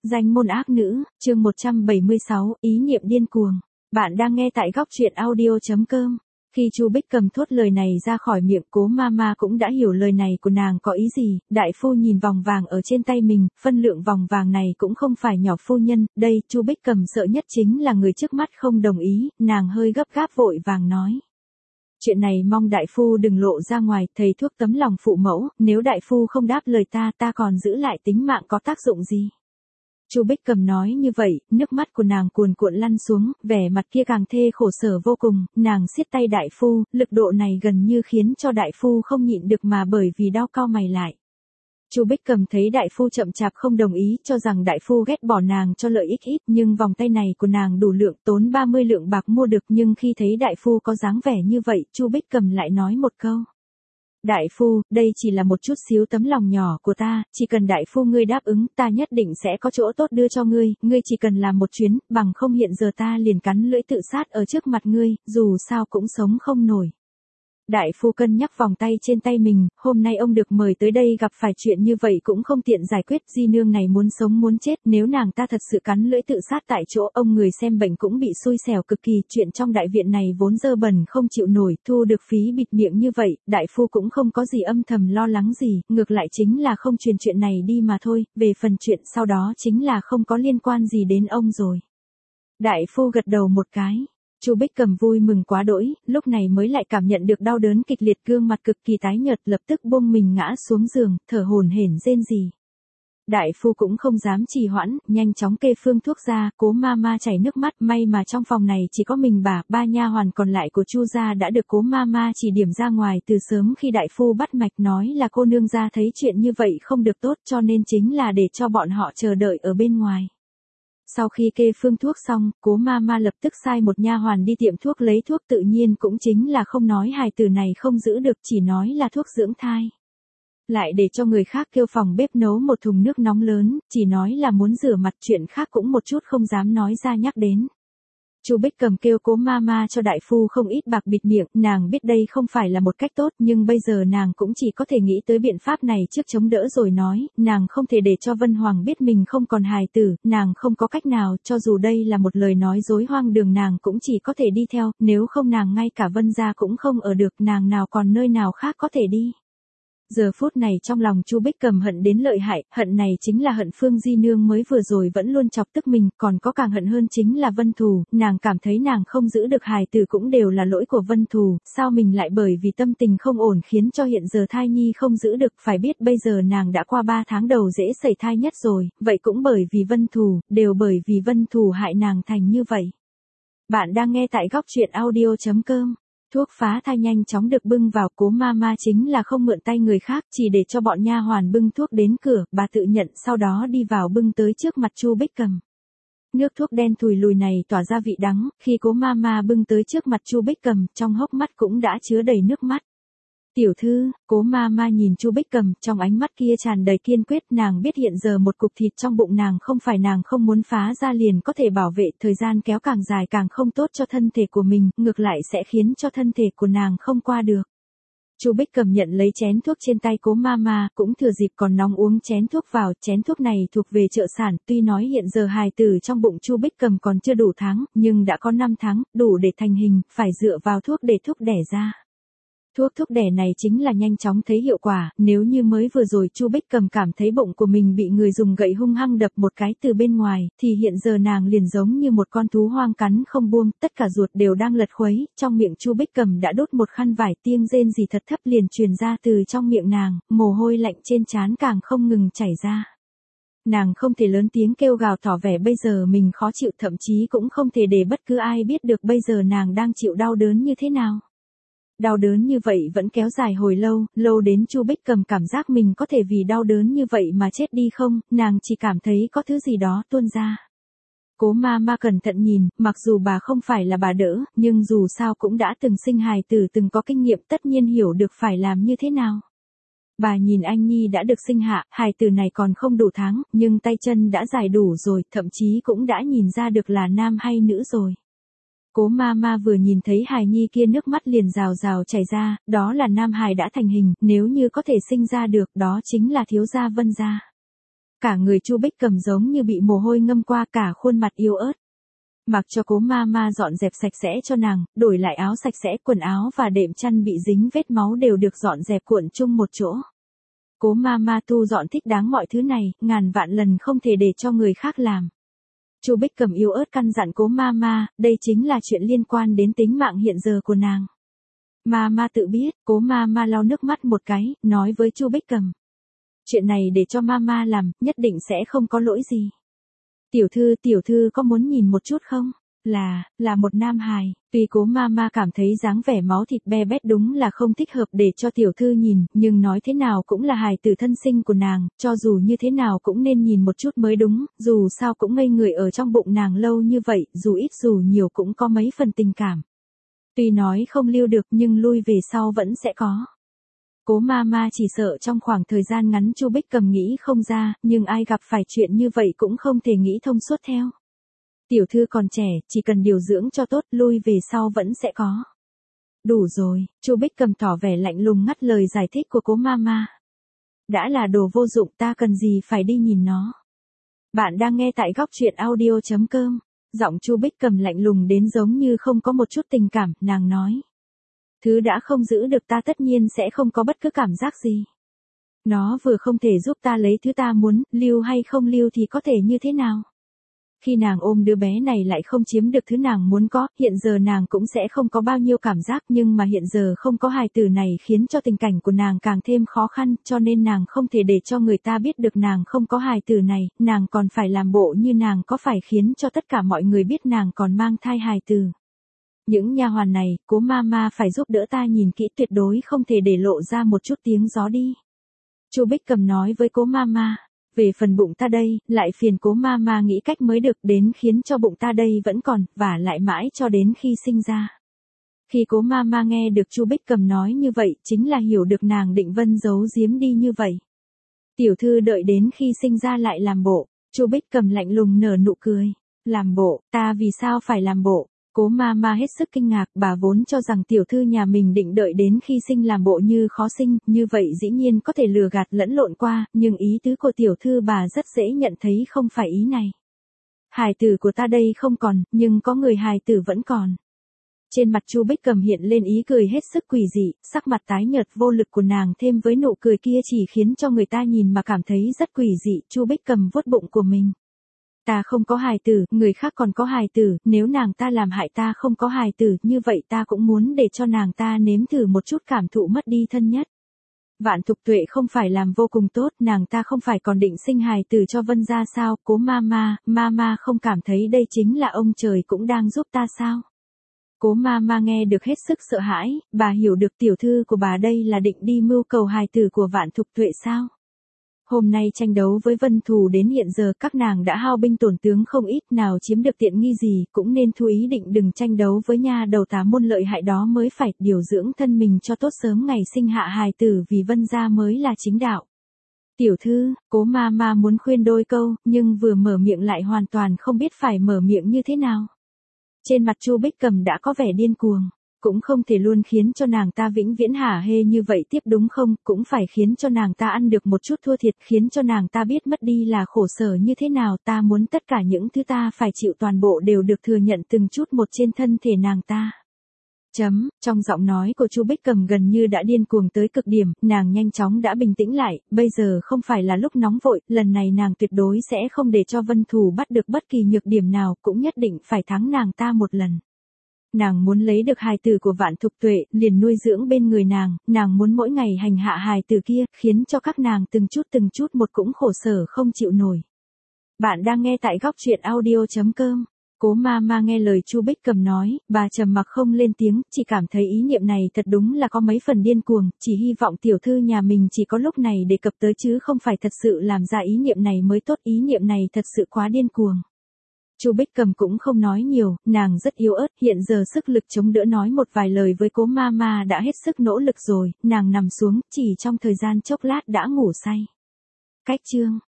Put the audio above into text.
Danh môn ác nữ, chương 176, ý niệm điên cuồng. Bạn đang nghe tại góc truyện audio.com. Khi Chu Bích Cầm thốt lời này ra khỏi miệng, Cố Mama cũng đã hiểu lời này của nàng có ý gì. Đại phu nhìn vòng vàng ở trên tay mình, phân lượng vòng vàng này cũng không phải nhỏ phu nhân. Đây, Chu Bích Cầm sợ nhất chính là người trước mắt không đồng ý. Nàng hơi gấp gáp vội vàng nói: chuyện này mong đại phu đừng lộ ra ngoài, thầy thuốc tấm lòng phụ mẫu, nếu đại phu không đáp lời ta còn giữ lại tính mạng có tác dụng gì? Chu Bích Cầm nói như vậy, nước mắt của nàng cuồn cuộn lăn xuống, vẻ mặt kia càng thê khổ sở vô cùng. Nàng siết tay đại phu, lực độ này gần như khiến cho đại phu không nhịn được mà bởi vì đau cau mày lại. Chu Bích Cầm thấy đại phu chậm chạp không đồng ý, cho rằng đại phu ghét bỏ nàng cho lợi ích ít, nhưng vòng tay này của nàng đủ lượng, tốn 30 lượng bạc mua được. Nhưng khi thấy đại phu có dáng vẻ như vậy, Chu Bích Cầm lại nói một câu: đại phu, đây chỉ là một chút xíu tấm lòng nhỏ của ta, chỉ cần đại phu ngươi đáp ứng, ta nhất định sẽ có chỗ tốt đưa cho ngươi chỉ cần làm một chuyến, bằng không hiện giờ ta liền cắn lưỡi tự sát ở trước mặt ngươi, dù sao cũng sống không nổi. Đại phu cân nhắc vòng tay trên tay mình, hôm nay ông được mời tới đây gặp phải chuyện như vậy cũng không tiện giải quyết, di nương này muốn sống muốn chết, nếu nàng ta thật sự cắn lưỡi tự sát tại chỗ, ông người xem bệnh cũng bị xui xẻo cực kỳ, chuyện trong đại viện này vốn dơ bẩn không chịu nổi, thu được phí bịt miệng như vậy, đại phu cũng không có gì âm thầm lo lắng gì, ngược lại chính là không truyền chuyện này đi mà thôi, về phần chuyện sau đó chính là không có liên quan gì đến ông rồi. Đại phu gật đầu một cái. Chu Bích Cầm vui mừng quá đỗi, lúc này mới lại cảm nhận được đau đớn kịch liệt, gương mặt cực kỳ tái nhợt, lập tức buông mình ngã xuống giường, thở hổn hển rên rỉ. Đại phu cũng không dám trì hoãn, nhanh chóng kê phương thuốc ra, Cố Mama chảy nước mắt, may mà trong phòng này chỉ có mình ba nha hoàn còn lại của Chu gia đã được Cố Mama chỉ điểm ra ngoài từ sớm. Khi đại phu bắt mạch nói là cô nương gia thấy chuyện như vậy không được tốt, cho nên chính là để cho bọn họ chờ đợi ở bên ngoài. Sau khi kê phương thuốc xong, Cố Mama lập tức sai một nha hoàn đi tiệm thuốc lấy thuốc, tự nhiên cũng chính là không nói hài tử này không giữ được, chỉ nói là thuốc dưỡng thai. Lại để cho người khác kêu phòng bếp nấu một thùng nước nóng lớn, chỉ nói là muốn rửa mặt, chuyện khác cũng một chút không dám nói ra nhắc đến. Chu Bích Cầm kêu Cố Mama cho đại phu không ít bạc bịt miệng, nàng biết đây không phải là một cách tốt, nhưng bây giờ nàng cũng chỉ có thể nghĩ tới biện pháp này trước chống đỡ rồi nói, nàng không thể để cho Vân Hoàng biết mình không còn hài tử, nàng không có cách nào, cho dù đây là một lời nói dối hoang đường nàng cũng chỉ có thể đi theo, nếu không nàng ngay cả Vân gia cũng không ở được, nàng nào còn nơi nào khác có thể đi. Giờ phút này trong lòng Chu Bích Cầm hận đến lợi hại, hận này chính là hận Phương Di Nương mới vừa rồi vẫn luôn chọc tức mình, còn có càng hận hơn chính là Vân Thù, nàng cảm thấy nàng không giữ được hài tử cũng đều là lỗi của Vân Thù, sao mình lại bởi vì tâm tình không ổn khiến cho hiện giờ thai nhi không giữ được, phải biết bây giờ nàng đã qua 3 tháng đầu dễ sẩy thai nhất rồi, vậy cũng bởi vì Vân Thù, đều bởi vì Vân Thù hại nàng thành như vậy. Bạn đang nghe tại góc truyện audio.com. Thuốc phá thai nhanh chóng được bưng vào, Cố Mama chính là không mượn tay người khác, chỉ để cho bọn nha hoàn bưng thuốc đến cửa, bà tự nhận, sau đó đi vào bưng tới trước mặt Chu Bích Cầm. Nước thuốc đen thùi lùi này tỏa ra vị đắng, khi Cố Mama bưng tới trước mặt Chu Bích Cầm, trong hốc mắt cũng đã chứa đầy nước mắt. Tiểu thư, Cố Mama nhìn Chu Bích Cầm, trong ánh mắt kia tràn đầy kiên quyết, nàng biết hiện giờ một cục thịt trong bụng nàng không phải nàng không muốn phá ra liền có thể bảo vệ, thời gian kéo càng dài càng không tốt cho thân thể của mình, ngược lại sẽ khiến cho thân thể của nàng không qua được. Chu Bích Cầm nhận lấy chén thuốc trên tay Cố Mama, cũng thừa dịp còn nóng uống chén thuốc vào, chén thuốc này thuộc về trợ sản, tuy nói hiện giờ hài tử trong bụng Chu Bích Cầm còn chưa đủ tháng, nhưng đã có 5 tháng, đủ để thành hình, phải dựa vào thuốc để thúc đẻ ra. Thuốc thúc đẻ này chính là nhanh chóng thấy hiệu quả, nếu như mới vừa rồi Chu Bích Cầm cảm thấy bụng của mình bị người dùng gậy hung hăng đập một cái từ bên ngoài, thì hiện giờ nàng liền giống như một con thú hoang cắn không buông, tất cả ruột đều đang lật khuấy, trong miệng Chu Bích Cầm đã đốt một khăn vải, tiếng rên rỉ thật thấp liền truyền ra từ trong miệng nàng, mồ hôi lạnh trên trán càng không ngừng chảy ra. Nàng không thể lớn tiếng kêu gào tỏ vẻ bây giờ mình khó chịu, thậm chí cũng không thể để bất cứ ai biết được bây giờ nàng đang chịu đau đớn như thế nào. Đau đớn như vậy vẫn kéo dài hồi lâu, lâu đến Chu Bích Cầm cảm giác mình có thể vì đau đớn như vậy mà chết đi không, nàng chỉ cảm thấy có thứ gì đó tuôn ra. Cố Mama cẩn thận nhìn, mặc dù bà không phải là bà đỡ, nhưng dù sao cũng đã từng sinh hài tử, từng có kinh nghiệm, tất nhiên hiểu được phải làm như thế nào. Bà nhìn anh nhi đã được sinh hạ, hài tử này còn không đủ tháng, nhưng tay chân đã dài đủ rồi, thậm chí cũng đã nhìn ra được là nam hay nữ rồi. Cố Mama vừa nhìn thấy hài nhi kia nước mắt liền rào rào chảy ra, đó là nam hài đã thành hình, nếu như có thể sinh ra được, đó chính là thiếu gia Vân gia. Cả người Chu Bích Cầm giống như bị mồ hôi ngâm qua, cả khuôn mặt yếu ớt. Mặc cho Cố Mama dọn dẹp sạch sẽ cho nàng, đổi lại áo sạch sẽ, quần áo và đệm chăn bị dính vết máu đều được dọn dẹp cuộn chung một chỗ. Cố Mama tu dọn thích đáng mọi thứ này, ngàn vạn lần không thể để cho người khác làm. Chu Bích Cầm yếu ớt căn dặn Cố Mama, đây chính là chuyện liên quan đến tính mạng hiện giờ của nàng. Mama tự biết. Cố Mama lau nước mắt một cái, nói với Chu Bích Cầm. Chuyện này để cho Mama làm, nhất định sẽ không có lỗi gì. Tiểu thư có muốn nhìn một chút không? Là một nam hài. Tuy Cố Mama cảm thấy dáng vẻ máu thịt be bét đúng là không thích hợp để cho tiểu thư nhìn, nhưng nói thế nào cũng là hài tử thân sinh của nàng, cho dù như thế nào cũng nên nhìn một chút mới đúng, dù sao cũng ngây người ở trong bụng nàng lâu như vậy, dù ít dù nhiều cũng có mấy phần tình cảm. Tuy nói không lưu được nhưng lui về sau vẫn sẽ có. Cố Mama chỉ sợ trong khoảng thời gian ngắn Chu Bích Cầm nghĩ không ra, nhưng ai gặp phải chuyện như vậy cũng không thể nghĩ thông suốt theo. Tiểu thư còn trẻ, chỉ cần điều dưỡng cho tốt, lui về sau vẫn sẽ có. Đủ rồi, Chu Bích Cầm tỏ vẻ lạnh lùng ngắt lời giải thích của Cố Mama. Đã là đồ vô dụng, ta cần gì phải đi nhìn nó. Bạn đang nghe tại góc truyện audio.com. Giọng Chu Bích Cầm lạnh lùng đến giống như không có một chút tình cảm, nàng nói. Thứ đã không giữ được ta tất nhiên sẽ không có bất cứ cảm giác gì. Nó vừa không thể giúp ta lấy thứ ta muốn, lưu hay không lưu thì có thể như thế nào. Khi nàng ôm đứa bé này lại không chiếm được thứ nàng muốn có, hiện giờ nàng cũng sẽ không có bao nhiêu cảm giác, nhưng mà hiện giờ không có hài tử này khiến cho tình cảnh của nàng càng thêm khó khăn, cho nên nàng không thể để cho người ta biết được nàng không có hài tử này, nàng còn phải làm bộ như nàng có, phải khiến cho tất cả mọi người biết nàng còn mang thai hài tử. Những nha hoàn này, Cố Mama phải giúp đỡ ta nhìn kỹ, tuyệt đối không thể để lộ ra một chút tiếng gió đi. Chu Bích Cầm nói với Cố Mama. Về phần bụng ta đây, lại phiền Cố Mama nghĩ cách mới được, đến khiến cho bụng ta đây vẫn còn, và lại mãi cho đến khi sinh ra. Khi Cố Mama nghe được Chu Bích Cầm nói như vậy, chính là hiểu được nàng định vân giấu giếm đi như vậy. Tiểu thư đợi đến khi sinh ra lại làm bộ. Chu Bích Cầm lạnh lùng nở nụ cười. Làm bộ, ta vì sao phải làm bộ? Cố Mama hết sức kinh ngạc, bà vốn cho rằng tiểu thư nhà mình định đợi đến khi sinh làm bộ như khó sinh, như vậy dĩ nhiên có thể lừa gạt lẫn lộn qua, nhưng ý tứ của tiểu thư bà rất dễ nhận thấy không phải ý này. Hài tử của ta đây không còn, nhưng có người hài tử vẫn còn. Trên mặt Chu Bích Cầm hiện lên ý cười hết sức quỷ dị, sắc mặt tái nhợt vô lực của nàng thêm với nụ cười kia chỉ khiến cho người ta nhìn mà cảm thấy rất quỷ dị. Chu Bích Cầm vuốt bụng của mình. Ta không có hài tử, người khác còn có hài tử, nếu nàng ta làm hại ta không có hài tử, như vậy ta cũng muốn để cho nàng ta nếm thử một chút cảm thụ mất đi thân nhất. Vạn Thục Tuệ không phải làm vô cùng tốt, nàng ta không phải còn định sinh hài tử cho Vân gia sao? Cố Mama không cảm thấy đây chính là ông trời cũng đang giúp ta sao? Cố Mama nghe được hết sức sợ hãi, bà hiểu được tiểu thư của bà đây là định đi mưu cầu hài tử của Vạn Thục Tuệ sao? Hôm nay tranh đấu với Vân Thù đến hiện giờ các nàng đã hao binh tổn tướng không ít, nào chiếm được tiện nghi gì, cũng nên thu ý định đừng tranh đấu với nha đầu tà môn lợi hại đó mới phải, điều dưỡng thân mình cho tốt sớm ngày sinh hạ hài tử vì Vân gia mới là chính đạo. Tiểu thư, Cố Mama muốn khuyên đôi câu, nhưng vừa mở miệng lại hoàn toàn không biết phải mở miệng như thế nào. Trên mặt Chu Bích Cầm đã có vẻ điên cuồng. Cũng không thể luôn khiến cho nàng ta vĩnh viễn hả hê như vậy tiếp đúng không, cũng phải khiến cho nàng ta ăn được một chút thua thiệt, khiến cho nàng ta biết mất đi là khổ sở như thế nào, ta muốn tất cả những thứ ta phải chịu toàn bộ đều được thừa nhận từng chút một trên thân thể nàng ta. Trong giọng nói của Chu Bích Cầm gần như đã điên cuồng tới cực điểm, nàng nhanh chóng đã bình tĩnh lại, bây giờ không phải là lúc nóng vội, lần này nàng tuyệt đối sẽ không để cho Vân Thù bắt được bất kỳ nhược điểm nào, cũng nhất định phải thắng nàng ta một lần. Nàng muốn lấy được hài tử của Vạn Thục Tuệ, liền nuôi dưỡng bên người nàng muốn mỗi ngày hành hạ hài tử kia, khiến cho các nàng từng chút một cũng khổ sở không chịu nổi. Bạn đang nghe tại góc truyện audio.com. Cố Mama nghe lời Chu Bích Cầm nói, bà trầm mặc không lên tiếng, chỉ cảm thấy ý niệm này thật đúng là có mấy phần điên cuồng, chỉ hy vọng tiểu thư nhà mình chỉ có lúc này đề cập tới chứ không phải thật sự làm ra ý niệm này mới tốt, ý niệm này thật sự quá điên cuồng. Chu Bích Cầm cũng không nói nhiều, nàng rất yếu ớt, hiện giờ sức lực chống đỡ nói một vài lời với Cố Mama đã hết sức nỗ lực rồi, nàng nằm xuống, chỉ trong thời gian chốc lát đã ngủ say. Cách chương